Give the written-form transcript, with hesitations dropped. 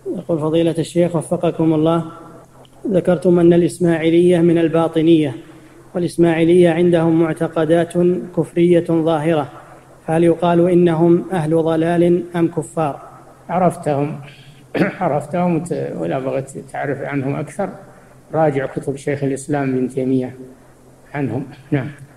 يقول فضيلة الشيخ وفقكم الله، ذكرتم أن الإسماعيلية من الباطنية، والإسماعيلية عندهم معتقدات كفرية ظاهرة، فهل يقال إنهم أهل ضلال أم كفار؟ عرفتهم عرفتهم، ولا بغيت تعرف عنهم أكثر راجع كتب شيخ الإسلام ابن تيمية عنهم. نعم.